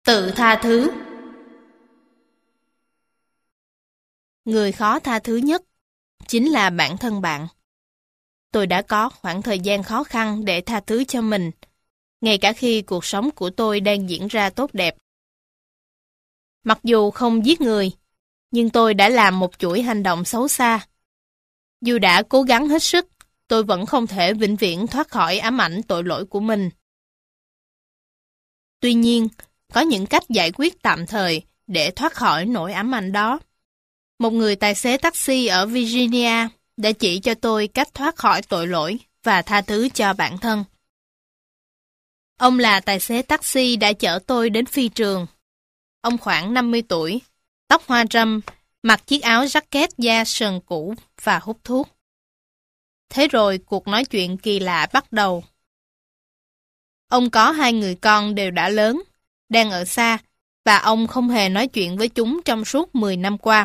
Tự tha thứ. Người khó tha thứ nhất chính là bản thân bạn. Tôi đã có khoảng thời gian khó khăn để tha thứ cho mình, ngay cả khi cuộc sống của tôi đang diễn ra tốt đẹp. Mặc dù không giết người, nhưng tôi đã làm một chuỗi hành động xấu xa. Dù đã cố gắng hết sức, tôi vẫn không thể vĩnh viễn thoát khỏi ám ảnh tội lỗi của mình. Tuy nhiên, có những cách giải quyết tạm thời để thoát khỏi nỗi ám ảnh đó. Một người tài xế taxi ở Virginia đã chỉ cho tôi cách thoát khỏi tội lỗi và tha thứ cho bản thân. Ông là tài xế taxi đã chở tôi đến phi trường. Ông khoảng 50 tuổi, tóc hoa râm, mặc chiếc áo jacket da sờn cũ và hút thuốc. Thế rồi cuộc nói chuyện kỳ lạ bắt đầu. Ông có 2 người con đều đã lớn, đang ở xa, và ông không hề nói chuyện với chúng trong suốt 10 năm qua.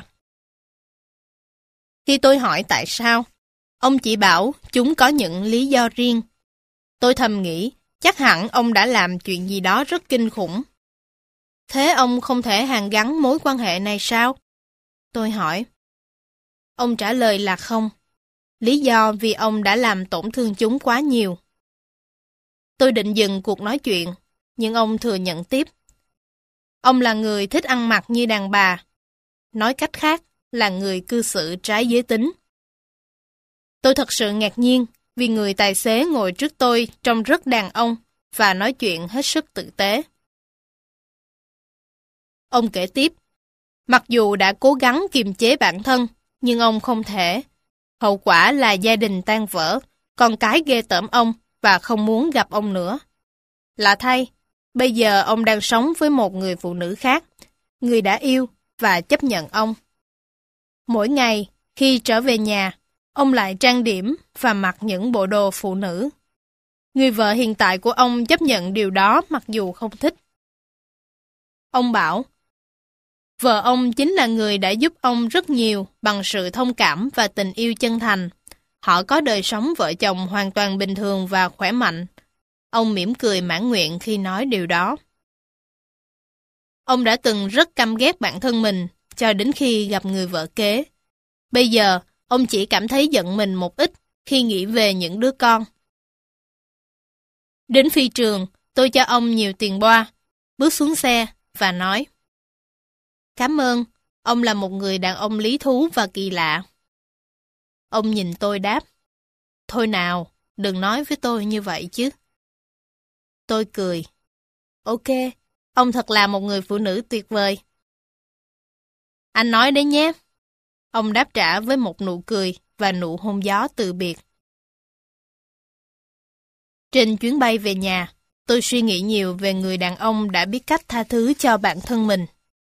Khi tôi hỏi tại sao, ông chỉ bảo chúng có những lý do riêng. Tôi thầm nghĩ, chắc hẳn ông đã làm chuyện gì đó rất kinh khủng. Thế ông không thể hàn gắn mối quan hệ này sao? Tôi hỏi. Ông trả lời là không. Lý do vì ông đã làm tổn thương chúng quá nhiều. Tôi định dừng cuộc nói chuyện, nhưng ông thừa nhận tiếp. Ông là người thích ăn mặc như đàn bà. Nói cách khác, là người cư xử trái giới tính. Tôi thật sự ngạc nhiên vì người tài xế ngồi trước tôi trông rất đàn ông và nói chuyện hết sức tử tế. Ông kể tiếp, mặc dù đã cố gắng kiềm chế bản thân, nhưng ông không thể. Hậu quả là gia đình tan vỡ, con cái ghê tởm ông và không muốn gặp ông nữa. Lạ thay, bây giờ ông đang sống với một người phụ nữ khác, người đã yêu và chấp nhận ông. Mỗi ngày, khi trở về nhà, ông lại trang điểm và mặc những bộ đồ phụ nữ. Người vợ hiện tại của ông chấp nhận điều đó mặc dù không thích. Ông bảo, vợ ông chính là người đã giúp ông rất nhiều bằng sự thông cảm và tình yêu chân thành. Họ có đời sống vợ chồng hoàn toàn bình thường và khỏe mạnh. Ông mỉm cười mãn nguyện khi nói điều đó. Ông đã từng rất căm ghét bản thân mình cho đến khi gặp người vợ kế. Bây giờ, ông chỉ cảm thấy giận mình một ít khi nghĩ về những đứa con. Đến phi trường, tôi cho ông nhiều tiền boa, bước xuống xe và nói: Cảm ơn, ông là một người đàn ông lý thú và kỳ lạ. Ông nhìn tôi đáp: Thôi nào, đừng nói với tôi như vậy chứ. Tôi cười: Ok, ông thật là một người phụ nữ tuyệt vời. Anh nói đấy nhé. Ông đáp trả với một nụ cười và nụ hôn gió từ biệt. Trên chuyến bay về nhà, tôi suy nghĩ nhiều về người đàn ông đã biết cách tha thứ cho bản thân mình.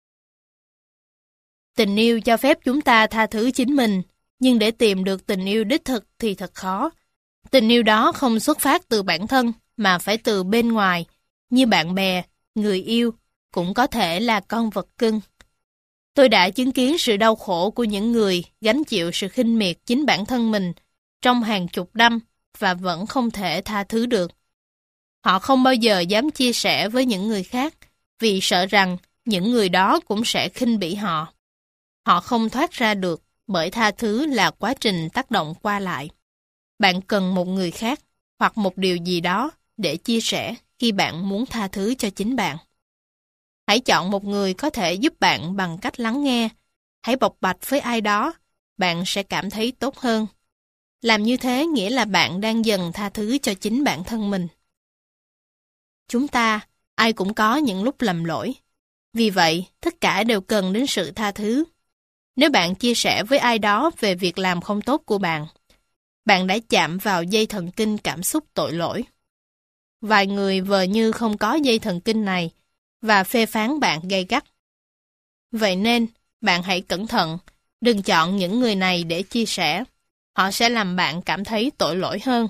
Tình yêu cho phép chúng ta tha thứ chính mình, nhưng để tìm được tình yêu đích thực thì thật khó. Tình yêu đó không xuất phát từ bản thân, mà phải từ bên ngoài, như bạn bè, người yêu, cũng có thể là con vật cưng. Tôi đã chứng kiến sự đau khổ của những người gánh chịu sự khinh miệt chính bản thân mình trong hàng chục năm và vẫn không thể tha thứ được. Họ không bao giờ dám chia sẻ với những người khác vì sợ rằng những người đó cũng sẽ khinh bỉ họ. Họ không thoát ra được bởi tha thứ là quá trình tác động qua lại. Bạn cần một người khác hoặc một điều gì đó để chia sẻ khi bạn muốn tha thứ cho chính bạn. Hãy chọn một người có thể giúp bạn bằng cách lắng nghe. Hãy bộc bạch với ai đó, bạn sẽ cảm thấy tốt hơn. Làm như thế nghĩa là bạn đang dần tha thứ cho chính bản thân mình. Chúng ta, ai cũng có những lúc lầm lỗi. Vì vậy, tất cả đều cần đến sự tha thứ. Nếu bạn chia sẻ với ai đó về việc làm không tốt của bạn, bạn đã chạm vào dây thần kinh cảm xúc tội lỗi. Vài người vờ như không có dây thần kinh này và phê phán bạn gay gắt. Vậy nên, bạn hãy cẩn thận, đừng chọn những người này để chia sẻ. Họ sẽ làm bạn cảm thấy tội lỗi hơn.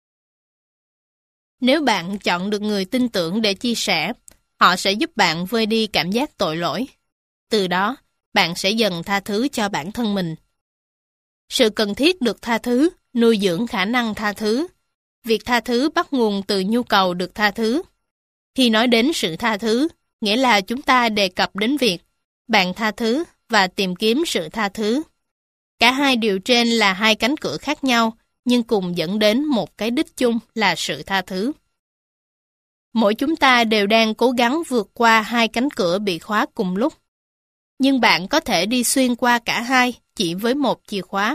Nếu bạn chọn được người tin tưởng để chia sẻ, họ sẽ giúp bạn vơi đi cảm giác tội lỗi. Từ đó, bạn sẽ dần tha thứ cho bản thân mình. Sự cần thiết được tha thứ, nuôi dưỡng khả năng tha thứ. Việc tha thứ bắt nguồn từ nhu cầu được tha thứ. Khi nói đến sự tha thứ, nghĩa là chúng ta đề cập đến việc bạn tha thứ và tìm kiếm sự tha thứ. Cả hai điều trên là hai cánh cửa khác nhau, nhưng cùng dẫn đến một cái đích chung là sự tha thứ. Mỗi chúng ta đều đang cố gắng vượt qua hai cánh cửa bị khóa cùng lúc. Nhưng bạn có thể đi xuyên qua cả hai chỉ với một chìa khóa.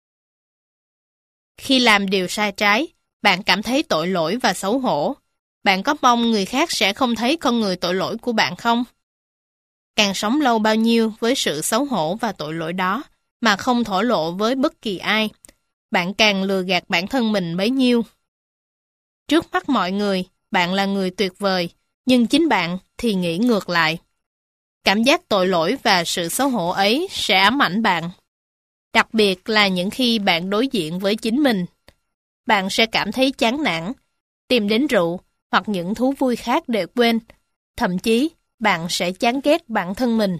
Khi làm điều sai trái, bạn cảm thấy tội lỗi và xấu hổ. Bạn có mong người khác sẽ không thấy con người tội lỗi của bạn không? Càng sống lâu bao nhiêu với sự xấu hổ và tội lỗi đó mà không thổ lộ với bất kỳ ai, bạn càng lừa gạt bản thân mình bấy nhiêu. Trước mắt mọi người, bạn là người tuyệt vời, nhưng chính bạn thì nghĩ ngược lại. Cảm giác tội lỗi và sự xấu hổ ấy sẽ ám ảnh bạn. Đặc biệt là những khi bạn đối diện với chính mình. Bạn sẽ cảm thấy chán nản, tìm đến rượu hoặc những thú vui khác để quên. Thậm chí, bạn sẽ chán ghét bản thân mình.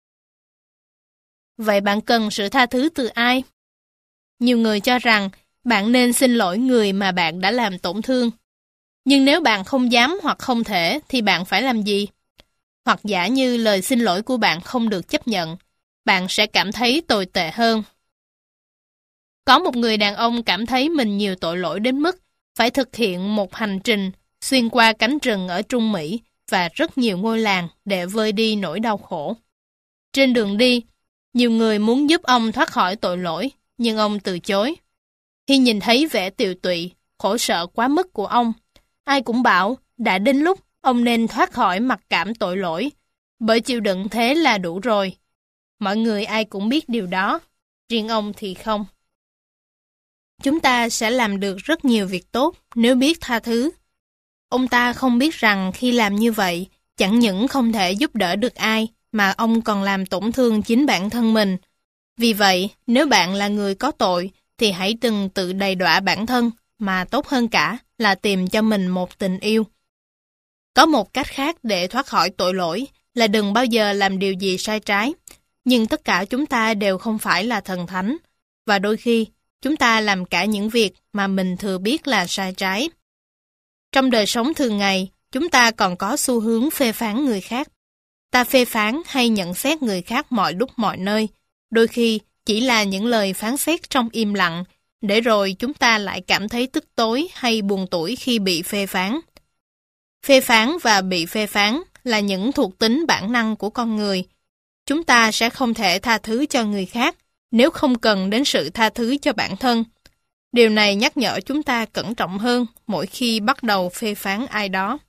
Vậy bạn cần sự tha thứ từ ai? Nhiều người cho rằng bạn nên xin lỗi người mà bạn đã làm tổn thương. Nhưng nếu bạn không dám hoặc không thể thì bạn phải làm gì? Hoặc giả như lời xin lỗi của bạn không được chấp nhận, bạn sẽ cảm thấy tồi tệ hơn. Có một người đàn ông cảm thấy mình nhiều tội lỗi đến mức phải thực hiện một hành trình xuyên qua cánh rừng ở Trung Mỹ và rất nhiều ngôi làng để vơi đi nỗi đau khổ. Trên đường đi, nhiều người muốn giúp ông thoát khỏi tội lỗi, nhưng ông từ chối. Khi nhìn thấy vẻ tiều tụy, khổ sở quá mức của ông, ai cũng bảo đã đến lúc ông nên thoát khỏi mặc cảm tội lỗi, bởi chịu đựng thế là đủ rồi. Mọi người ai cũng biết điều đó, riêng ông thì không. Chúng ta sẽ làm được rất nhiều việc tốt nếu biết tha thứ. Ông ta không biết rằng khi làm như vậy, chẳng những không thể giúp đỡ được ai, mà ông còn làm tổn thương chính bản thân mình. Vì vậy, nếu bạn là người có tội, thì hãy đừng tự đầy đọa bản thân, mà tốt hơn cả là tìm cho mình một tình yêu. Có một cách khác để thoát khỏi tội lỗi là đừng bao giờ làm điều gì sai trái. Nhưng tất cả chúng ta đều không phải là thần thánh, và đôi khi chúng ta làm cả những việc mà mình thừa biết là sai trái. Trong đời sống thường ngày, chúng ta còn có xu hướng phê phán người khác. Ta phê phán hay nhận xét người khác mọi lúc mọi nơi, đôi khi chỉ là những lời phán xét trong im lặng, để rồi chúng ta lại cảm thấy tức tối hay buồn tủi khi bị phê phán. Phê phán và bị phê phán là những thuộc tính bản năng của con người. Chúng ta sẽ không thể tha thứ cho người khác nếu không cần đến sự tha thứ cho bản thân. Điều này nhắc nhở chúng ta cẩn trọng hơn mỗi khi bắt đầu phê phán ai đó.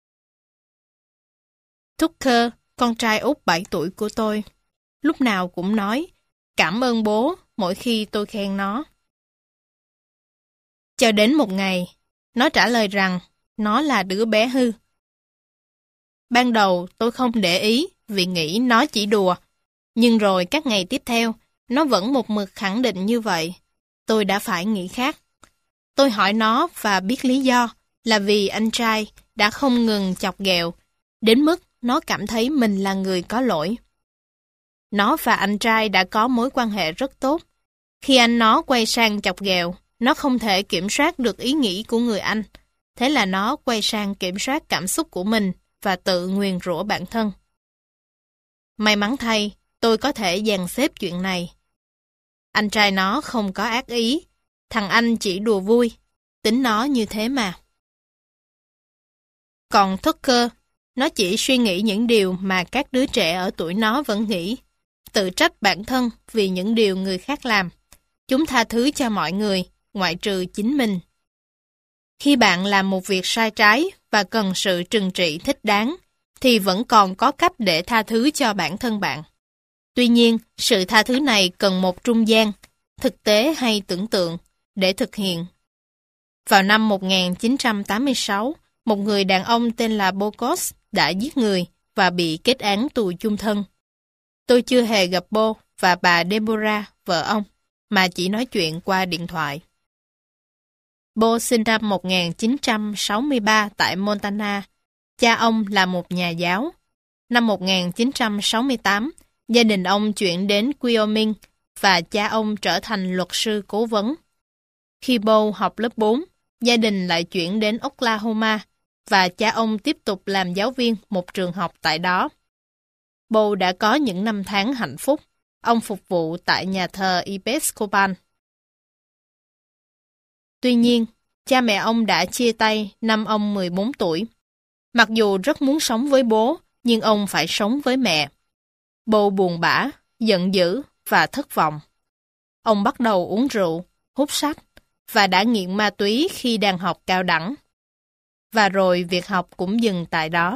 Tucker, con trai út 7 tuổi của tôi, lúc nào cũng nói cảm ơn bố mỗi khi tôi khen nó. Cho đến một ngày, nó trả lời rằng nó là đứa bé hư. Ban đầu tôi không để ý vì nghĩ nó chỉ đùa, nhưng rồi các ngày tiếp theo, nó vẫn một mực khẳng định như vậy. Tôi đã phải nghĩ khác. Tôi hỏi nó và biết lý do là vì anh trai đã không ngừng chọc ghẹo, đến mức nó cảm thấy mình là người có lỗi. Nó và anh trai đã có mối quan hệ rất tốt. Khi anh nó quay sang chọc ghẹo, nó không thể kiểm soát được ý nghĩ của người anh. Thế là nó quay sang kiểm soát cảm xúc của mình và tự nguyền rủa bản thân. May mắn thay, tôi có thể dàn xếp chuyện này. Anh trai nó không có ác ý, thằng anh chỉ đùa vui, tính nó như thế mà. Còn Tucker, nó chỉ suy nghĩ những điều mà các đứa trẻ ở tuổi nó vẫn nghĩ, tự trách bản thân vì những điều người khác làm. Chúng tha thứ cho mọi người, ngoại trừ chính mình. Khi bạn làm một việc sai trái và cần sự trừng trị thích đáng, thì vẫn còn có cách để tha thứ cho bản thân bạn. Tuy nhiên, sự tha thứ này cần một trung gian, thực tế hay tưởng tượng, để thực hiện. Vào năm 1986, một người đàn ông tên là Bocos đã giết người và bị kết án tù chung thân. Tôi chưa hề gặp Bo và bà Deborah, vợ ông, mà chỉ nói chuyện qua điện thoại. Bo sinh năm 1963 tại Montana. Cha ông là một nhà giáo. Năm 1968, gia đình ông chuyển đến Wyoming và cha ông trở thành luật sư cố vấn. Khi Bo học lớp 4, gia đình lại chuyển đến Oklahoma, và cha ông tiếp tục làm giáo viên một trường học tại đó. Bầu đã có những năm tháng hạnh phúc. Ông phục vụ tại nhà thờ Episcopal. Tuy nhiên, cha mẹ ông đã chia tay năm ông 14 tuổi. Mặc dù rất muốn sống với bố, nhưng ông phải sống với mẹ. Bầu buồn bã, giận dữ và thất vọng. Ông bắt đầu uống rượu, hút sách và đã nghiện ma túy khi đang học cao đẳng. Và rồi việc học cũng dừng tại đó.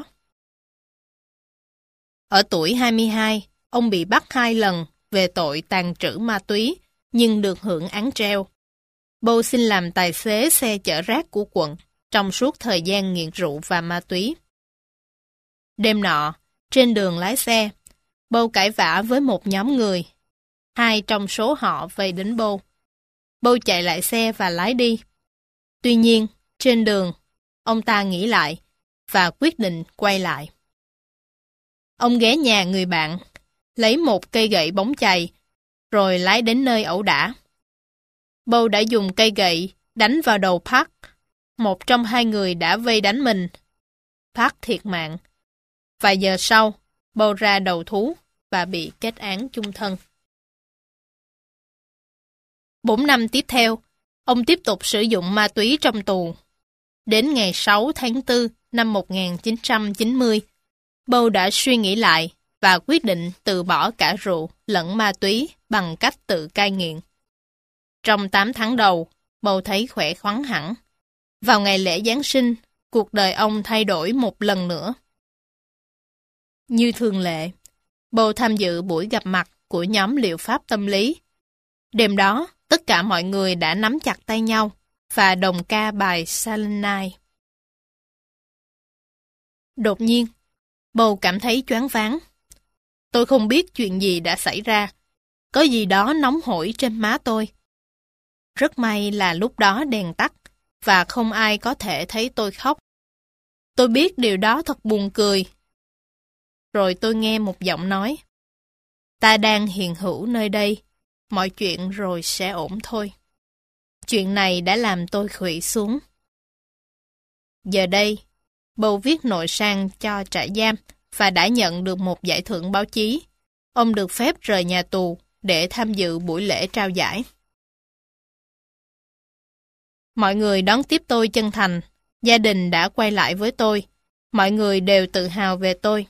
Ở tuổi 22, ông bị bắt 2 lần về tội tàng trữ ma túy, nhưng được hưởng án treo. Bầu xin làm tài xế xe chở rác của quận trong suốt thời gian nghiện rượu và ma túy. Đêm nọ, trên đường lái xe, Bầu cãi vã với một nhóm người. 2 trong số họ vây đến Bầu. Bầu chạy lại xe và lái đi. Tuy nhiên, trên đường, ông ta nghĩ lại và quyết định quay lại. Ông ghé nhà người bạn, lấy một cây gậy bóng chày, rồi lái đến nơi ẩu đả. Bầu đã dùng cây gậy đánh vào đầu Park. Một trong 2 người đã vây đánh mình. Park thiệt mạng. Vài giờ sau, Bầu ra đầu thú và bị kết án chung thân. 4 năm tiếp theo, ông tiếp tục sử dụng ma túy trong tù. Đến ngày 6 tháng 4 năm 1990, Bầu đã suy nghĩ lại và quyết định từ bỏ cả rượu lẫn ma túy bằng cách tự cai nghiện. Trong 8 tháng đầu, Bầu thấy khỏe khoắn hẳn. Vào ngày lễ Giáng sinh, cuộc đời ông thay đổi một lần nữa. Như thường lệ, Bầu tham dự buổi gặp mặt của nhóm liệu pháp tâm lý. Đêm đó, tất cả mọi người đã nắm chặt tay nhau và đồng ca bài Silent Night. Đột nhiên, Bầu cảm thấy choáng váng. Tôi không biết chuyện gì đã xảy ra. Có gì đó nóng hổi trên má tôi. Rất may là lúc đó đèn tắt và không ai có thể thấy tôi khóc. Tôi biết điều đó thật buồn cười. Rồi tôi nghe một giọng nói. Ta đang hiện hữu nơi đây. Mọi chuyện rồi sẽ ổn thôi. Chuyện này đã làm tôi khuỵu xuống. Giờ đây, Bầu viết nội sang cho trại giam và đã nhận được một giải thưởng báo chí. Ông được phép rời nhà tù để tham dự buổi lễ trao giải. Mọi người đón tiếp tôi chân thành. Gia đình đã quay lại với tôi. Mọi người đều tự hào về tôi.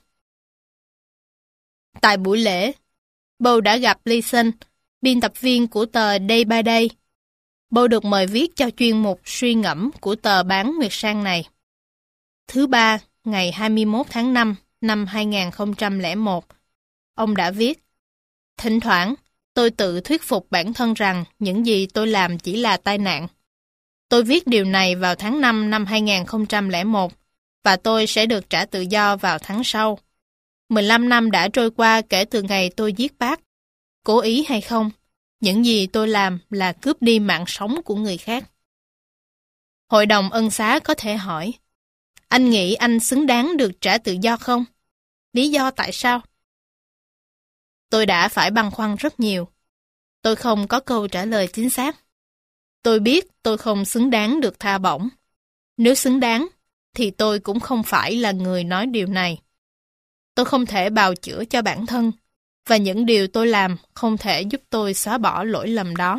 Tại buổi lễ, Bầu đã gặp Leeson, biên tập viên của tờ Day by Day. Bầu được mời viết cho chuyên mục suy ngẫm của tờ bán Nguyệt Sang này. Thứ Ba, ngày 21 tháng 5 năm 2001, ông đã viết: Thỉnh thoảng, tôi tự thuyết phục bản thân rằng những gì tôi làm chỉ là tai nạn. Tôi viết điều này vào tháng 5 năm 2001 và tôi sẽ được trả tự do vào tháng sau. 15 năm đã trôi qua kể từ ngày tôi giết bác. Cố ý hay không, những gì tôi làm là cướp đi mạng sống của người khác. Hội đồng ân xá có thể hỏi, anh nghĩ anh xứng đáng được trả tự do không? Lý do tại sao? Tôi đã phải băn khoăn rất nhiều. Tôi không có câu trả lời chính xác. Tôi biết tôi không xứng đáng được tha bổng. Nếu xứng đáng, thì tôi cũng không phải là người nói điều này. Tôi không thể bào chữa cho bản thân, và những điều tôi làm không thể giúp tôi xóa bỏ lỗi lầm đó.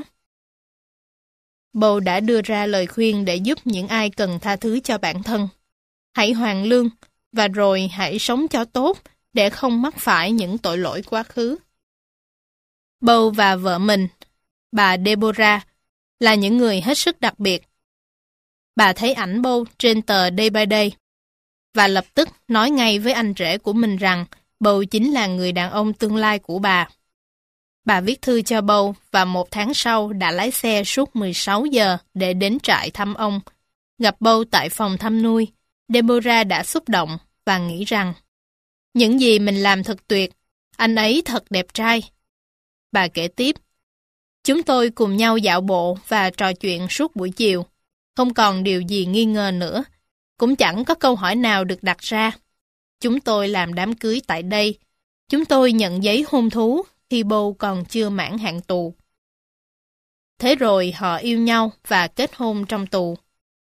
Bầu đã đưa ra lời khuyên để giúp những ai cần tha thứ cho bản thân. Hãy hoàn lương, và rồi hãy sống cho tốt để không mắc phải những tội lỗi quá khứ. Bầu và vợ mình, bà Deborah, là những người hết sức đặc biệt. Bà thấy ảnh Bầu trên tờ Day by Day và lập tức nói ngay với anh rể của mình rằng Bầu chính là người đàn ông tương lai của bà. Bà viết thư cho Bầu và 1 tháng sau đã lái xe suốt 16 giờ để đến trại thăm ông. Gặp Bầu tại phòng thăm nuôi, Deborah đã xúc động và nghĩ rằng những gì mình làm thật tuyệt, anh ấy thật đẹp trai. Bà kể tiếp, chúng tôi cùng nhau dạo bộ và trò chuyện suốt buổi chiều. Không còn điều gì nghi ngờ nữa, cũng chẳng có câu hỏi nào được đặt ra. Chúng tôi làm đám cưới tại đây. Chúng tôi nhận giấy hôn thú khi Bầu còn chưa mãn hạn tù. Thế rồi họ yêu nhau và kết hôn trong tù.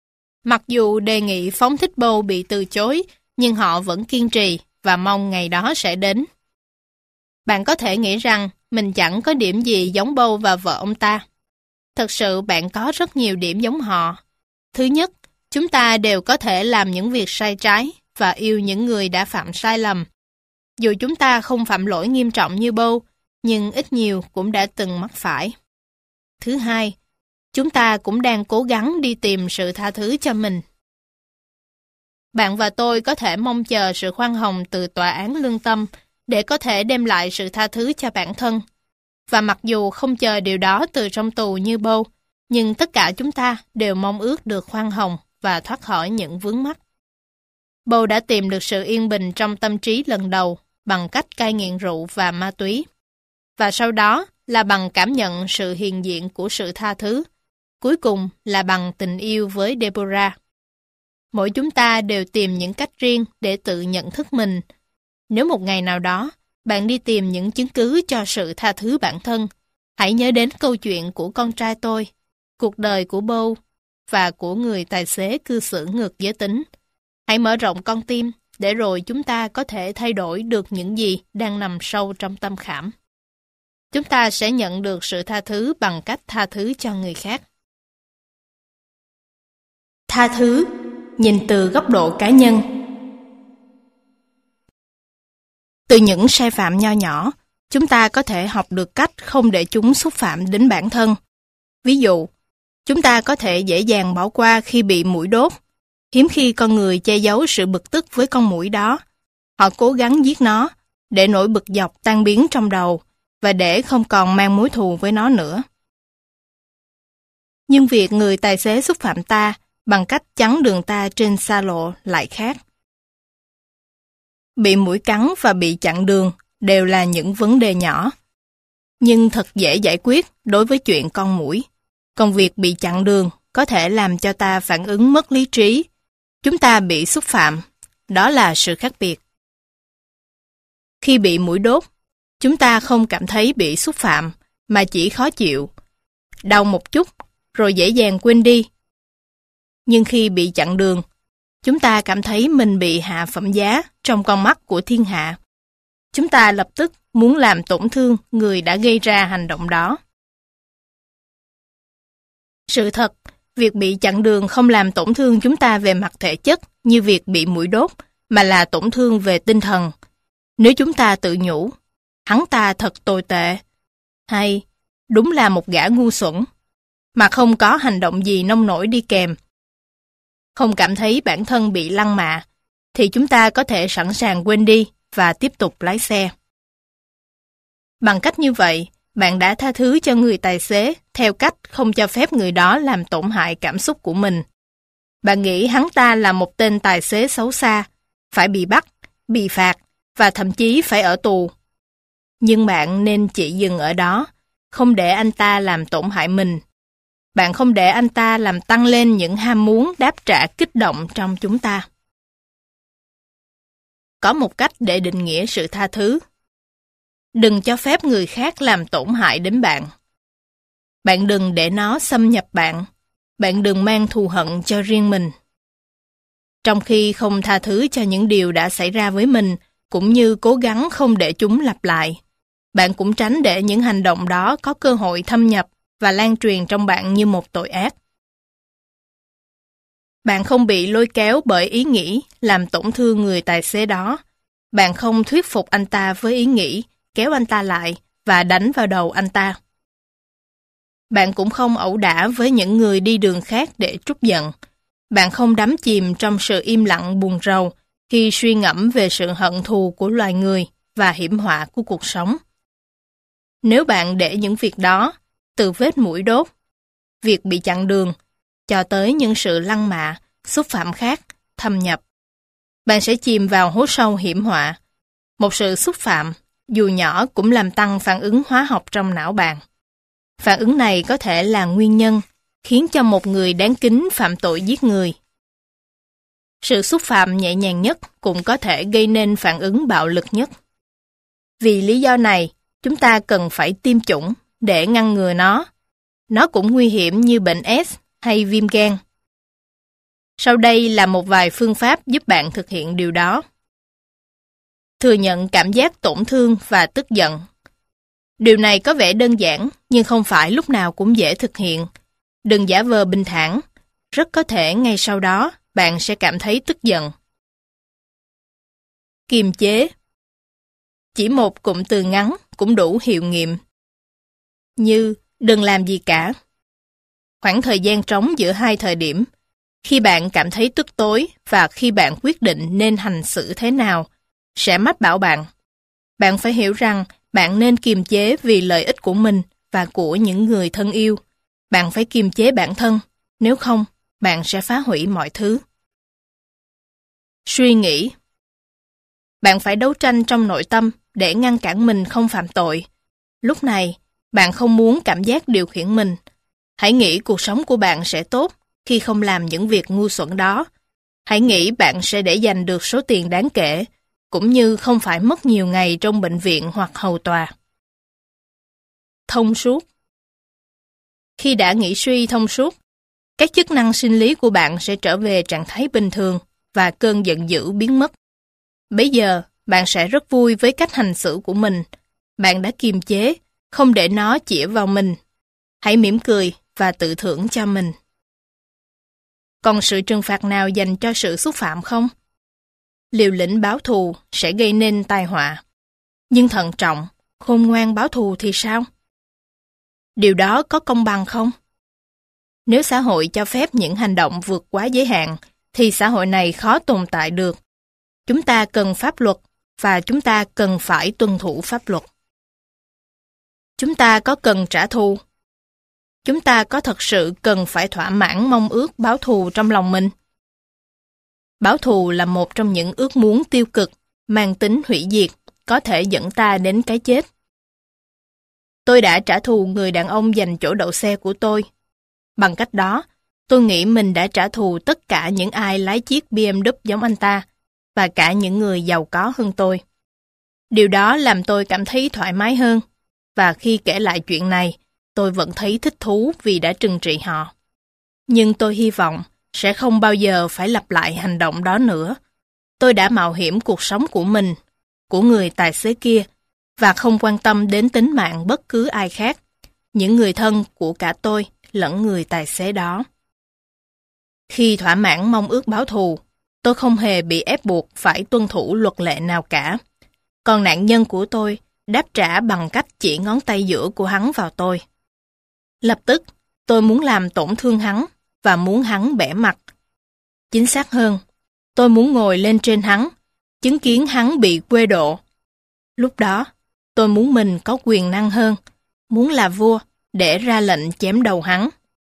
Mặc dù đề nghị phóng thích Bâu bị từ chối, nhưng họ vẫn kiên trì và mong ngày đó sẽ đến. Bạn có thể nghĩ rằng mình chẳng có điểm gì giống Bâu và vợ ông ta. Thật sự bạn có rất nhiều điểm giống họ. Thứ nhất, chúng ta đều có thể làm những việc sai trái và yêu những người đã phạm sai lầm. Dù chúng ta không phạm lỗi nghiêm trọng như Bâu, nhưng ít nhiều cũng đã từng mắc phải. Thứ hai, chúng ta cũng đang cố gắng đi tìm sự tha thứ cho mình. Bạn và tôi có thể mong chờ sự khoan hồng từ tòa án lương tâm để có thể đem lại sự tha thứ cho bản thân. Và mặc dù không chờ điều đó từ trong tù như Bâu, nhưng tất cả chúng ta đều mong ước được khoan hồng và thoát khỏi những vướng mắc. Bâu đã tìm được sự yên bình trong tâm trí lần đầu bằng cách cai nghiện rượu và ma túy. Và sau đó là bằng cảm nhận sự hiện diện của sự tha thứ. Cuối cùng là bằng tình yêu với Deborah. Mỗi chúng ta đều tìm những cách riêng để tự nhận thức mình. Nếu một ngày nào đó, bạn đi tìm những chứng cứ cho sự tha thứ bản thân, hãy nhớ đến câu chuyện của con trai tôi, cuộc đời của Bâu và của người tài xế cư xử ngược giới tính. Hãy mở rộng con tim, để rồi chúng ta có thể thay đổi được những gì đang nằm sâu trong tâm khảm. Chúng ta sẽ nhận được sự tha thứ bằng cách tha thứ cho người khác. Tha thứ, nhìn từ góc độ cá nhân. Từ những sai phạm nho nhỏ, chúng ta có thể học được cách không để chúng xúc phạm đến bản thân. Ví dụ, chúng ta có thể dễ dàng bỏ qua khi bị muỗi đốt. Hiếm khi con người che giấu sự bực tức với con muỗi đó. Họ cố gắng giết nó, để nỗi bực dọc tan biến trong đầu, và để không còn mang mối thù với nó nữa. Nhưng việc người tài xế xúc phạm ta bằng cách chắn đường ta trên xa lộ lại khác. Bị muỗi cắn và bị chặn đường đều là những vấn đề nhỏ, nhưng thật dễ giải quyết đối với chuyện con muỗi. Còn việc bị chặn đường có thể làm cho ta phản ứng mất lý trí. Chúng ta bị xúc phạm, đó là sự khác biệt. Khi bị muỗi đốt, chúng ta không cảm thấy bị xúc phạm, mà chỉ khó chịu, đau một chút, rồi dễ dàng quên đi. Nhưng khi bị chặn đường, chúng ta cảm thấy mình bị hạ phẩm giá trong con mắt của thiên hạ. Chúng ta lập tức muốn làm tổn thương người đã gây ra hành động đó. Sự thật, việc bị chặn đường không làm tổn thương chúng ta về mặt thể chất như việc bị muỗi đốt, mà là tổn thương về tinh thần. Nếu chúng ta tự nhủ, hắn ta thật tồi tệ, hay đúng là một gã ngu xuẩn, mà không có hành động gì nông nổi đi kèm, không cảm thấy bản thân bị lăng mạ, thì chúng ta có thể sẵn sàng quên đi và tiếp tục lái xe. Bằng cách như vậy, bạn đã tha thứ cho người tài xế theo cách không cho phép người đó làm tổn hại cảm xúc của mình. Bạn nghĩ hắn ta là một tên tài xế xấu xa, phải bị bắt, bị phạt và thậm chí phải ở tù. Nhưng bạn nên chỉ dừng ở đó, không để anh ta làm tổn hại mình. Bạn không để anh ta làm tăng lên những ham muốn đáp trả kích động trong chúng ta. Có một cách để định nghĩa sự tha thứ. Đừng cho phép người khác làm tổn hại đến bạn. Bạn đừng để nó xâm nhập bạn. Bạn đừng mang thù hận cho riêng mình. Trong khi không tha thứ cho những điều đã xảy ra với mình, cũng như cố gắng không để chúng lặp lại, bạn cũng tránh để những hành động đó có cơ hội thâm nhập và lan truyền trong bạn như một tội ác. Bạn không bị lôi kéo bởi ý nghĩ làm tổn thương người tài xế đó. Bạn không thuyết phục anh ta với ý nghĩ kéo anh ta lại và đánh vào đầu anh ta. Bạn cũng không ẩu đả với những người đi đường khác để trút giận. Bạn không đắm chìm trong sự im lặng buồn rầu khi suy ngẫm về sự hận thù của loài người và hiểm họa của cuộc sống. Nếu bạn để những việc đó, từ vết muỗi đốt, việc bị chặn đường, cho tới những sự lăng mạ, xúc phạm khác, thâm nhập, bạn sẽ chìm vào hố sâu hiểm họa. Một sự xúc phạm, dù nhỏ, cũng làm tăng phản ứng hóa học trong não bạn. Phản ứng này có thể là nguyên nhân khiến cho một người đáng kính phạm tội giết người. Sự xúc phạm nhẹ nhàng nhất cũng có thể gây nên phản ứng bạo lực nhất. Vì lý do này, chúng ta cần phải tiêm chủng để ngăn ngừa nó. Nó cũng nguy hiểm như bệnh S hay viêm gan. Sau đây là một vài phương pháp giúp bạn thực hiện điều đó. Thừa nhận cảm giác tổn thương và tức giận. Điều này có vẻ đơn giản, nhưng không phải lúc nào cũng dễ thực hiện. Đừng giả vờ bình thản. Rất có thể ngay sau đó, bạn sẽ cảm thấy tức giận. Kiềm chế. Chỉ một cụm từ ngắn cũng đủ hiệu nghiệm. Như, đừng làm gì cả. Khoảng thời gian trống giữa hai thời điểm, khi bạn cảm thấy tức tối và khi bạn quyết định nên hành xử thế nào, sẽ mách bảo bạn. Bạn phải hiểu rằng bạn nên kiềm chế vì lợi ích của mình và của những người thân yêu. Bạn phải kiềm chế bản thân, nếu không, bạn sẽ phá hủy mọi thứ. Suy nghĩ. Bạn phải đấu tranh trong nội tâm để ngăn cản mình không phạm tội. Lúc này, bạn không muốn cảm giác điều khiển mình. Hãy nghĩ cuộc sống của bạn sẽ tốt khi không làm những việc ngu xuẩn đó. Hãy nghĩ bạn sẽ để dành được số tiền đáng kể, cũng như không phải mất nhiều ngày trong bệnh viện hoặc hầu tòa. Thông suốt. Khi đã nghĩ suy thông suốt, các chức năng sinh lý của bạn sẽ trở về trạng thái bình thường và cơn giận dữ biến mất. Bây giờ, bạn sẽ rất vui với cách hành xử của mình. Bạn đã kiềm chế, không để nó chĩa vào mình. Hãy mỉm cười và tự thưởng cho mình. Còn sự trừng phạt nào dành cho sự xúc phạm không? Liều lĩnh báo thù sẽ gây nên tai họa. Nhưng thận trọng, khôn ngoan báo thù thì sao? Điều đó có công bằng không? Nếu xã hội cho phép những hành động vượt quá giới hạn, thì xã hội này khó tồn tại được. Chúng ta cần pháp luật, và chúng ta cần phải tuân thủ pháp luật. Chúng ta có cần trả thù? Chúng ta có thật sự cần phải thỏa mãn mong ước báo thù trong lòng mình? Báo thù là một trong những ước muốn tiêu cực, mang tính hủy diệt, có thể dẫn ta đến cái chết. Tôi đã trả thù người đàn ông giành chỗ đậu xe của tôi. Bằng cách đó, tôi nghĩ mình đã trả thù tất cả những ai lái chiếc BMW giống anh ta, và cả những người giàu có hơn tôi. Điều đó làm tôi cảm thấy thoải mái hơn, và khi kể lại chuyện này, tôi vẫn thấy thích thú vì đã trừng trị họ. Nhưng tôi hy vọng sẽ không bao giờ phải lặp lại hành động đó nữa. Tôi đã mạo hiểm cuộc sống của mình, của người tài xế kia, và không quan tâm đến tính mạng bất cứ ai khác, những người thân của cả tôi lẫn người tài xế đó. Khi thỏa mãn mong ước báo thù, tôi không hề bị ép buộc phải tuân thủ luật lệ nào cả. Còn nạn nhân của tôi đáp trả bằng cách chỉ ngón tay giữa của hắn vào tôi. Lập tức, tôi muốn làm tổn thương hắn và muốn hắn bẽ mặt. Chính xác hơn, tôi muốn ngồi lên trên hắn, chứng kiến hắn bị quê độ. Lúc đó, tôi muốn mình có quyền năng hơn, muốn là vua để ra lệnh chém đầu hắn.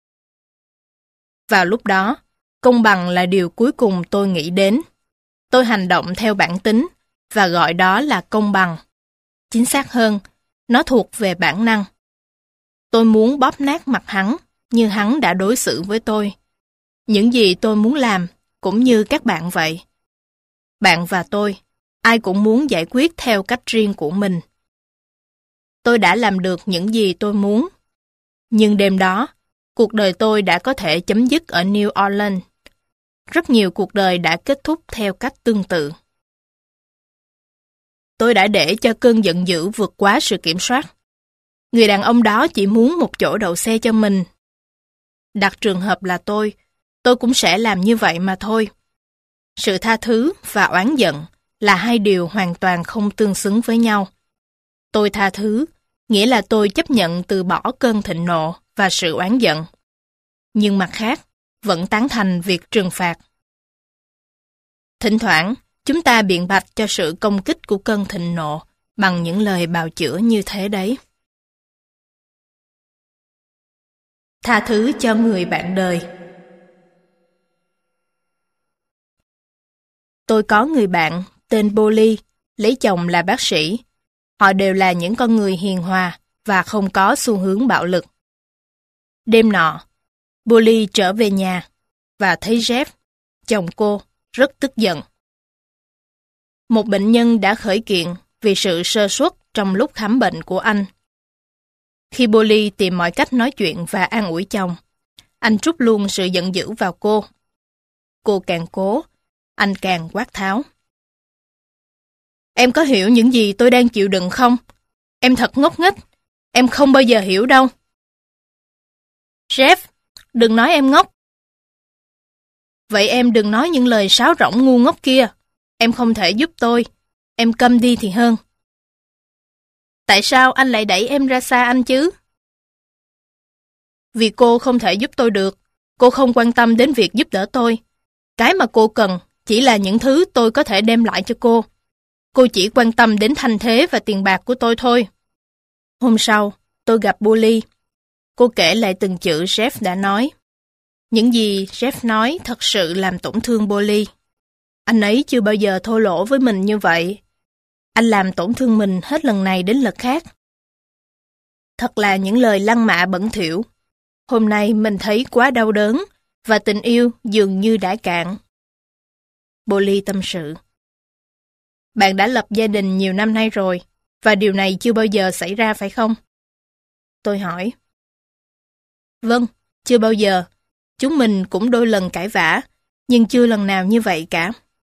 Vào lúc đó, công bằng là điều cuối cùng tôi nghĩ đến. Tôi hành động theo bản tính và gọi đó là công bằng. Chính xác hơn, nó thuộc về bản năng. Tôi muốn bóp nát mặt hắn như hắn đã đối xử với tôi. Những gì tôi muốn làm cũng như các bạn vậy. Bạn và tôi, ai cũng muốn giải quyết theo cách riêng của mình. Tôi đã làm được những gì tôi muốn. Nhưng đêm đó, cuộc đời tôi đã có thể chấm dứt ở New Orleans. Rất nhiều cuộc đời đã kết thúc theo cách tương tự. Tôi đã để cho cơn giận dữ vượt quá sự kiểm soát. Người đàn ông đó chỉ muốn một chỗ đậu xe cho mình. Đặt trường hợp là tôi cũng sẽ làm như vậy mà thôi. Sự tha thứ và oán giận là hai điều hoàn toàn không tương xứng với nhau. Tôi tha thứ, nghĩa là tôi chấp nhận từ bỏ cơn thịnh nộ và sự oán giận. Nhưng mặt khác, vẫn tán thành việc trừng phạt. Thỉnh thoảng, chúng ta biện bạch cho sự công kích của cơn thịnh nộ bằng những lời bào chữa như thế đấy. Tha thứ cho người bạn đời. Tôi có người bạn tên Polly, lấy chồng là bác sĩ. Họ đều là những con người hiền hòa và không có xu hướng bạo lực. Đêm nọ, Polly trở về nhà và thấy Jeff, chồng cô, rất tức giận. Một bệnh nhân đã khởi kiện vì sự sơ suất trong lúc khám bệnh của anh. Khi Polly tìm mọi cách nói chuyện và an ủi chồng, anh trút luôn sự giận dữ vào cô. Cô càng cố, anh càng quát tháo. Em có hiểu những gì tôi đang chịu đựng không? Em thật ngốc nghếch. Em không bao giờ hiểu đâu. Jeff, đừng nói em ngốc. Vậy em đừng nói những lời sáo rỗng ngu ngốc kia. Em không thể giúp tôi. Em câm đi thì hơn. Tại sao anh lại đẩy em ra xa anh chứ? Vì cô không thể giúp tôi được. Cô không quan tâm đến việc giúp đỡ tôi. Cái mà cô cần chỉ là những thứ tôi có thể đem lại cho cô. Cô chỉ quan tâm đến thanh thế và tiền bạc của tôi thôi. Hôm sau, tôi gặp Polly. Cô kể lại từng chữ Jeff đã nói. Những gì Jeff nói thật sự làm tổn thương Polly. Anh ấy chưa bao giờ thô lỗ với mình như vậy. Anh làm tổn thương mình hết lần này đến lần khác. Thật là những lời lăng mạ bẩn thỉu. Hôm nay mình thấy quá đau đớn và tình yêu dường như đã cạn. Polly tâm sự. Bạn đã lập gia đình nhiều năm nay rồi, và điều này chưa bao giờ xảy ra phải không? Tôi hỏi. Vâng, chưa bao giờ. Chúng mình cũng đôi lần cãi vã, nhưng chưa lần nào như vậy cả.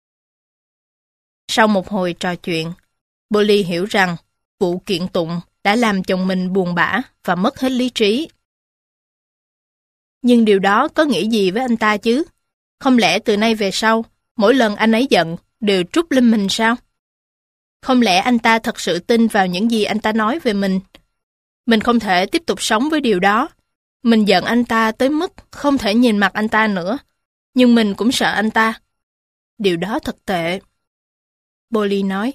Sau một hồi trò chuyện, Polly hiểu rằng vụ kiện tụng đã làm chồng mình buồn bã và mất hết lý trí. Nhưng điều đó có nghĩa gì với anh ta chứ? Không lẽ từ nay về sau, mỗi lần anh ấy giận, đều trút lên mình sao? Không lẽ anh ta thật sự tin vào những gì anh ta nói về mình? Mình không thể tiếp tục sống với điều đó. Mình giận anh ta tới mức không thể nhìn mặt anh ta nữa. Nhưng mình cũng sợ anh ta. Điều đó thật tệ. Polly nói.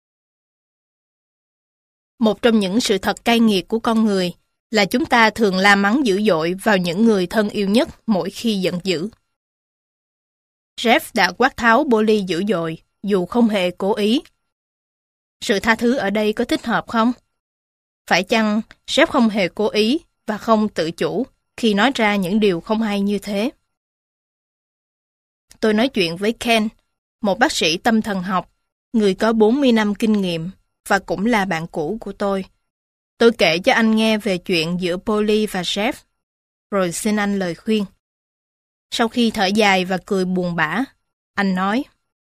Một trong những sự thật cay nghiệt của con người là chúng ta thường la mắng dữ dội vào những người thân yêu nhất mỗi khi giận dữ. Jeff đã quát tháo Polly dữ dội, dù không hề cố ý. Sự tha thứ ở đây có thích hợp không? Phải chăng Jeff không hề cố ý và không tự chủ khi nói ra những điều không hay như thế? Tôi nói chuyện với Ken, một bác sĩ tâm thần học, người có 40 năm kinh nghiệm và cũng là bạn cũ của tôi. Tôi kể cho anh nghe về chuyện giữa Polly và Jeff, rồi xin anh lời khuyên. Sau khi thở dài và cười buồn bã, anh nói.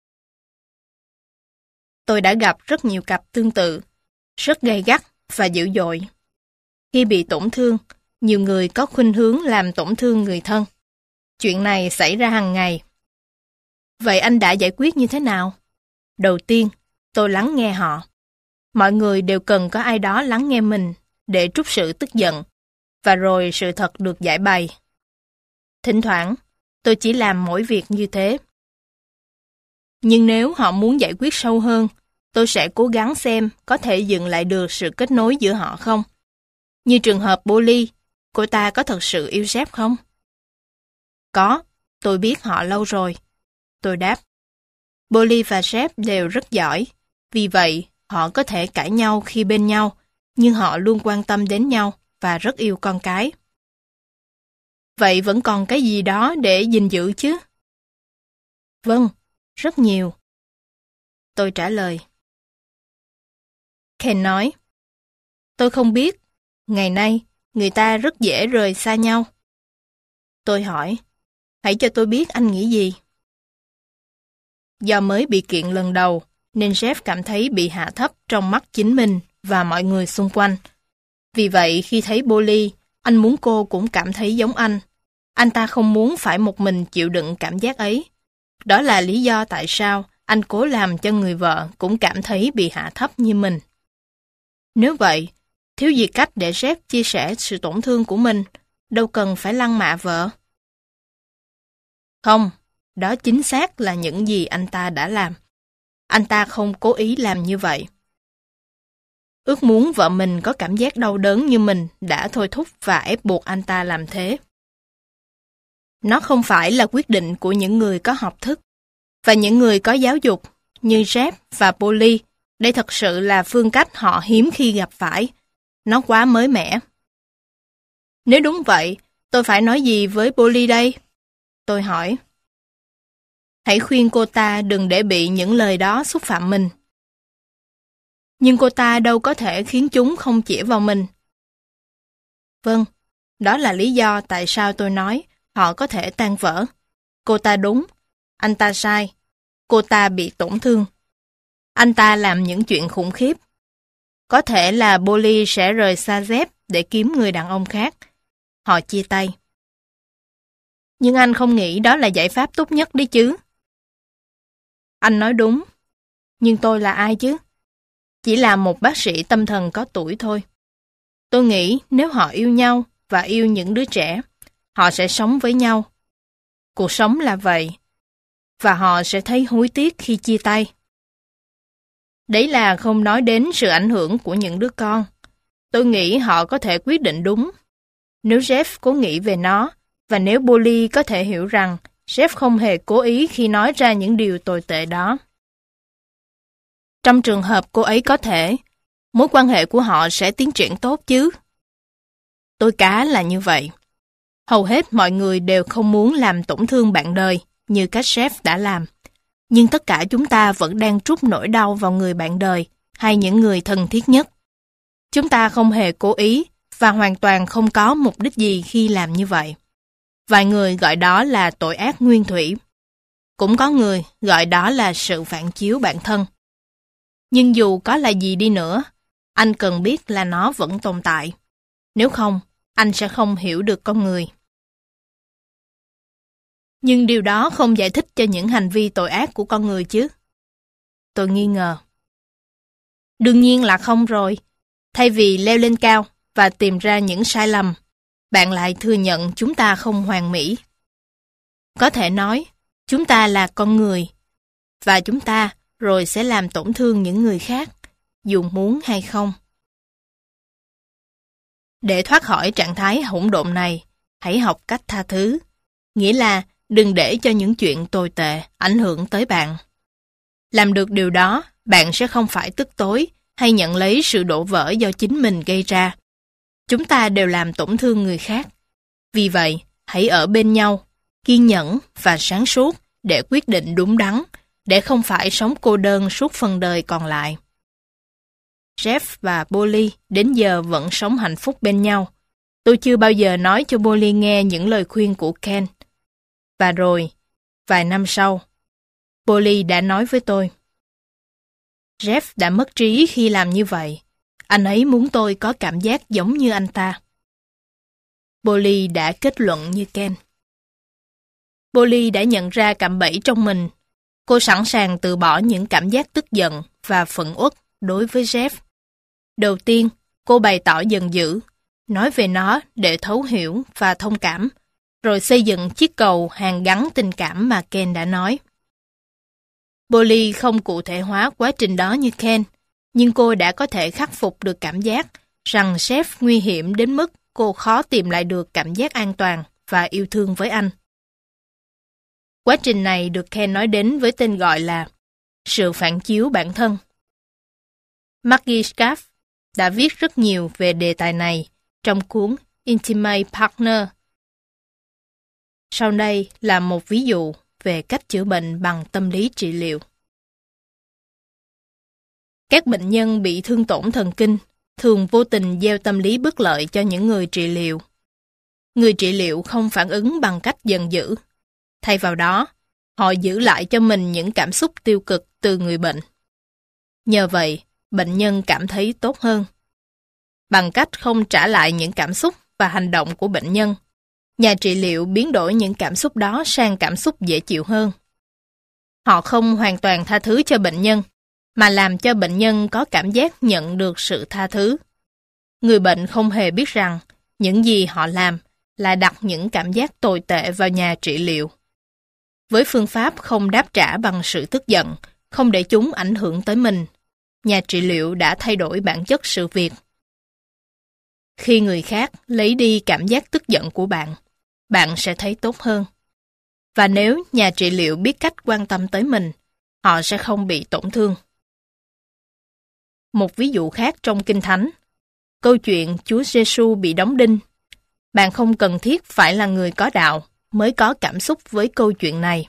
Tôi đã gặp rất nhiều cặp tương tự, rất gay gắt và dữ dội. Khi bị tổn thương, nhiều người có khuynh hướng làm tổn thương người thân. Chuyện này xảy ra hàng ngày. Vậy anh đã giải quyết như thế nào? Đầu tiên, tôi lắng nghe họ. Mọi người đều cần có ai đó lắng nghe mình để trút sự tức giận, và rồi sự thật được giải bày. Thỉnh thoảng, tôi chỉ làm mỗi việc như thế. Nhưng nếu họ muốn giải quyết sâu hơn, tôi sẽ cố gắng xem có thể dựng lại được sự kết nối giữa họ không. Như trường hợp Polly, cô ta có thật sự yêu Jeff không? Có, tôi biết họ lâu rồi. Tôi đáp. Polly và Jeff đều rất giỏi, vì vậy họ có thể cãi nhau khi bên nhau, nhưng họ luôn quan tâm đến nhau và rất yêu con cái. Vậy vẫn còn cái gì đó để gìn giữ chứ? Vâng, rất nhiều. Tôi trả lời. Ken nói. Tôi không biết. Ngày nay, người ta rất dễ rời xa nhau. Tôi hỏi. Hãy cho tôi biết anh nghĩ gì. Do mới bị kiện lần đầu, nên Jeff cảm thấy bị hạ thấp trong mắt chính mình và mọi người xung quanh. Vì vậy, khi thấy Polly, anh muốn cô cũng cảm thấy giống anh. Anh ta không muốn phải một mình chịu đựng cảm giác ấy. Đó là lý do tại sao anh cố làm cho người vợ cũng cảm thấy bị hạ thấp như mình. Nếu vậy, thiếu gì cách để Jeff chia sẻ sự tổn thương của mình, đâu cần phải lăng mạ vợ. Không, đó chính xác là những gì anh ta đã làm. Anh ta không cố ý làm như vậy. Ước muốn vợ mình có cảm giác đau đớn như mình đã thôi thúc và ép buộc anh ta làm thế. Nó không phải là quyết định của những người có học thức và những người có giáo dục như Jeff và Polly. Đây thật sự là phương cách họ hiếm khi gặp phải. Nó quá mới mẻ. Nếu đúng vậy, tôi phải nói gì với Polly đây? Tôi hỏi. Hãy khuyên cô ta đừng để bị những lời đó xúc phạm mình. Nhưng cô ta đâu có thể khiến chúng không chĩa vào mình. Vâng, đó là lý do tại sao tôi nói họ có thể tan vỡ. Cô ta đúng, Anh ta sai. Cô ta bị tổn thương. Anh ta làm những chuyện khủng khiếp. Có thể là Polly sẽ rời xa Jeff để kiếm người đàn ông khác. Họ chia tay. Nhưng anh không nghĩ đó là giải pháp tốt nhất đấy chứ. Anh nói đúng. Nhưng tôi là ai chứ? Chỉ là một bác sĩ tâm thần có tuổi thôi. Tôi nghĩ nếu họ yêu nhau và yêu những đứa trẻ, họ sẽ sống với nhau. Cuộc sống là vậy. Và họ sẽ thấy hối tiếc khi chia tay. Đấy là không nói đến sự ảnh hưởng của những đứa con. Tôi nghĩ họ có thể quyết định đúng. Nếu Jeff cố nghĩ về nó, và nếu Polly có thể hiểu rằng Jeff không hề cố ý khi nói ra những điều tồi tệ đó. Trong trường hợp cô ấy có thể, mối quan hệ của họ sẽ tiến triển tốt chứ. Tôi cá là như vậy. Hầu hết mọi người đều không muốn làm tổn thương bạn đời như cách Jeff đã làm. Nhưng tất cả chúng ta vẫn đang trút nỗi đau vào người bạn đời hay những người thân thiết nhất. Chúng ta không hề cố ý và hoàn toàn không có mục đích gì khi làm như vậy. Vài người gọi đó là tội ác nguyên thủy. Cũng có người gọi đó là sự phản chiếu bản thân. Nhưng dù có là gì đi nữa, anh cần biết là nó vẫn tồn tại. Nếu không, anh sẽ không hiểu được con người. Nhưng điều đó không giải thích cho những hành vi tội ác của con người chứ. Tôi nghi ngờ. Đương nhiên là không rồi. Thay vì leo lên cao và tìm ra những sai lầm, bạn lại thừa nhận chúng ta không hoàn mỹ. Có thể nói, chúng ta là con người, và chúng ta rồi sẽ làm tổn thương những người khác, dù muốn hay không. Để thoát khỏi trạng thái hỗn độn này, hãy học cách tha thứ, nghĩa là đừng để cho những chuyện tồi tệ ảnh hưởng tới bạn. Làm được điều đó, bạn sẽ không phải tức tối hay nhận lấy sự đổ vỡ do chính mình gây ra. Chúng ta đều làm tổn thương người khác. Vì vậy, hãy ở bên nhau, kiên nhẫn và sáng suốt để quyết định đúng đắn, để không phải sống cô đơn suốt phần đời còn lại. Jeff và Polly đến giờ vẫn sống hạnh phúc bên nhau. Tôi chưa bao giờ nói cho Polly nghe những lời khuyên của Ken. Và rồi, vài năm sau, Polly đã nói với tôi. Jeff đã mất trí khi làm như vậy. Anh ấy muốn tôi có cảm giác giống như anh ta. Polly đã kết luận như Ken. Polly đã nhận ra cạm bẫy trong mình. Cô sẵn sàng từ bỏ những cảm giác tức giận và phẫn uất đối với Jeff. Đầu tiên, cô bày tỏ giận dữ, nói về nó để thấu hiểu và thông cảm, rồi xây dựng chiếc cầu hàn gắn tình cảm mà Ken đã nói. Polly không cụ thể hóa quá trình đó như Ken, nhưng cô đã có thể khắc phục được cảm giác rằng Jeff nguy hiểm đến mức cô khó tìm lại được cảm giác an toàn và yêu thương với anh. Quá trình này được Ken nói đến với tên gọi là sự phản chiếu bản thân. Maggie Scaff đã viết rất nhiều về đề tài này trong cuốn Intimate Partner. Sau đây là một ví dụ về cách chữa bệnh bằng tâm lý trị liệu. Các bệnh nhân bị thương tổn thần kinh thường vô tình gieo tâm lý bất lợi cho những người trị liệu. Người trị liệu không phản ứng bằng cách giận dữ. Thay vào đó, họ giữ lại cho mình những cảm xúc tiêu cực từ người bệnh. Nhờ vậy, bệnh nhân cảm thấy tốt hơn. Bằng cách không trả lại những cảm xúc và hành động của bệnh nhân, nhà trị liệu biến đổi những cảm xúc đó sang cảm xúc dễ chịu hơn. Họ không hoàn toàn tha thứ cho bệnh nhân, mà làm cho bệnh nhân có cảm giác nhận được sự tha thứ. Người bệnh không hề biết rằng những gì họ làm là đặt những cảm giác tồi tệ vào nhà trị liệu. Với phương pháp không đáp trả bằng sự tức giận, không để chúng ảnh hưởng tới mình, nhà trị liệu đã thay đổi bản chất sự việc. Khi người khác lấy đi cảm giác tức giận của bạn, bạn sẽ thấy tốt hơn. Và nếu nhà trị liệu biết cách quan tâm tới mình, họ sẽ không bị tổn thương. Một ví dụ khác trong Kinh Thánh, câu chuyện Chúa Giêsu bị đóng đinh. Bạn không cần thiết phải là người có đạo mới có cảm xúc với câu chuyện này.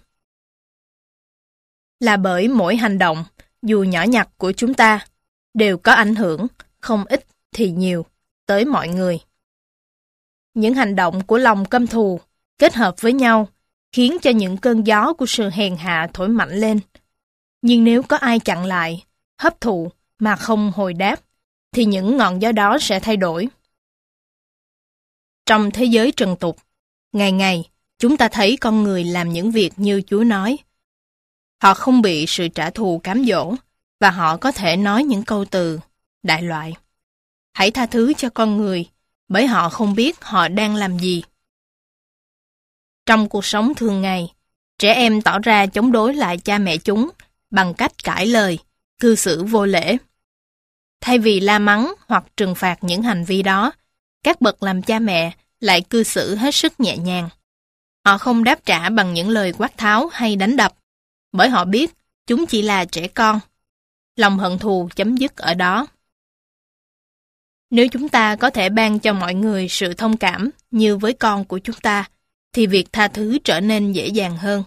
Là bởi mỗi hành động, dù nhỏ nhặt của chúng ta, đều có ảnh hưởng, không ít thì nhiều, tới mọi người. Những hành động của lòng căm thù kết hợp với nhau khiến cho những cơn gió của sự hèn hạ thổi mạnh lên. Nhưng nếu có ai chặn lại, hấp thụ mà không hồi đáp, thì những ngọn gió đó sẽ thay đổi. Trong thế giới trần tục, ngày ngày, chúng ta thấy con người làm những việc như Chúa nói. Họ không bị sự trả thù cám dỗ, và họ có thể nói những câu từ đại loại: hãy tha thứ cho con người, bởi họ không biết họ đang làm gì. Trong cuộc sống thường ngày, trẻ em tỏ ra chống đối lại cha mẹ chúng bằng cách cãi lời, cư xử vô lễ. Thay vì la mắng hoặc trừng phạt những hành vi đó, các bậc làm cha mẹ lại cư xử hết sức nhẹ nhàng. Họ không đáp trả bằng những lời quát tháo hay đánh đập, bởi họ biết chúng chỉ là trẻ con. Lòng hận thù chấm dứt ở đó. Nếu chúng ta có thể ban cho mọi người sự thông cảm như với con của chúng ta, thì việc tha thứ trở nên dễ dàng hơn.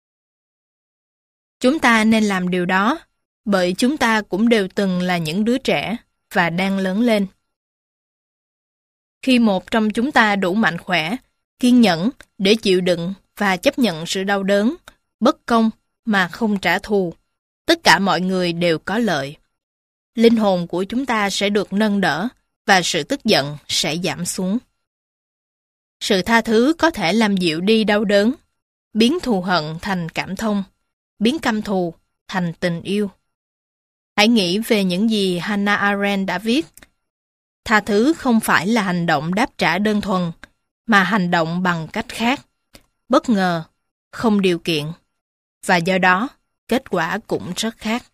Chúng ta nên làm điều đó, bởi chúng ta cũng đều từng là những đứa trẻ và đang lớn lên. Khi một trong chúng ta đủ mạnh khỏe, kiên nhẫn để chịu đựng và chấp nhận sự đau đớn, bất công mà không trả thù, tất cả mọi người đều có lợi. Linh hồn của chúng ta sẽ được nâng đỡ và sự tức giận sẽ giảm xuống. Sự tha thứ có thể làm dịu đi đau đớn, biến thù hận thành cảm thông, biến căm thù thành tình yêu. Hãy nghĩ về những gì Hannah Arendt đã viết. Tha thứ không phải là hành động đáp trả đơn thuần, mà hành động bằng cách khác, bất ngờ, không điều kiện, và do đó, kết quả cũng rất khác.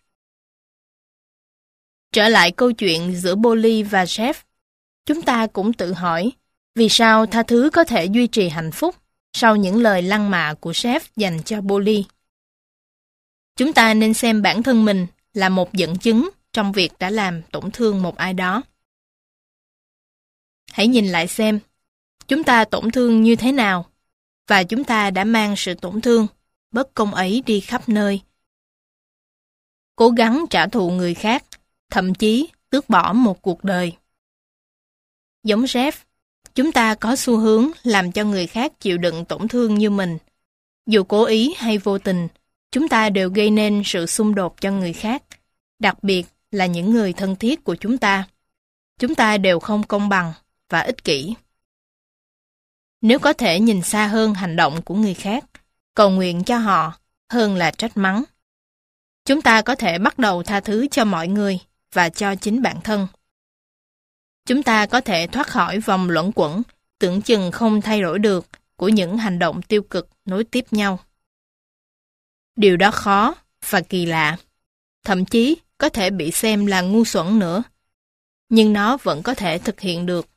Trở lại câu chuyện giữa Polly và Jeff, chúng ta cũng tự hỏi vì sao tha thứ có thể duy trì hạnh phúc sau những lời lăng mạ của Jeff dành cho Polly. Chúng ta nên xem bản thân mình là một dẫn chứng trong việc đã làm tổn thương một ai đó. Hãy nhìn lại xem, chúng ta tổn thương như thế nào, và chúng ta đã mang sự tổn thương, bất công ấy đi khắp nơi. Cố gắng trả thù người khác, thậm chí tước bỏ một cuộc đời. Giống Jeff, chúng ta có xu hướng làm cho người khác chịu đựng tổn thương như mình. Dù cố ý hay vô tình, chúng ta đều gây nên sự xung đột cho người khác, đặc biệt là những người thân thiết của chúng ta. Chúng ta đều không công bằng và ích kỷ. Nếu có thể nhìn xa hơn hành động của người khác, cầu nguyện cho họ hơn là trách mắng, chúng ta có thể bắt đầu tha thứ cho mọi người và cho chính bản thân. Chúng ta có thể thoát khỏi vòng luẩn quẩn tưởng chừng không thay đổi được của những hành động tiêu cực nối tiếp nhau. Điều đó khó và kỳ lạ, thậm chí có thể bị xem là ngu xuẩn nữa, nhưng nó vẫn có thể thực hiện được.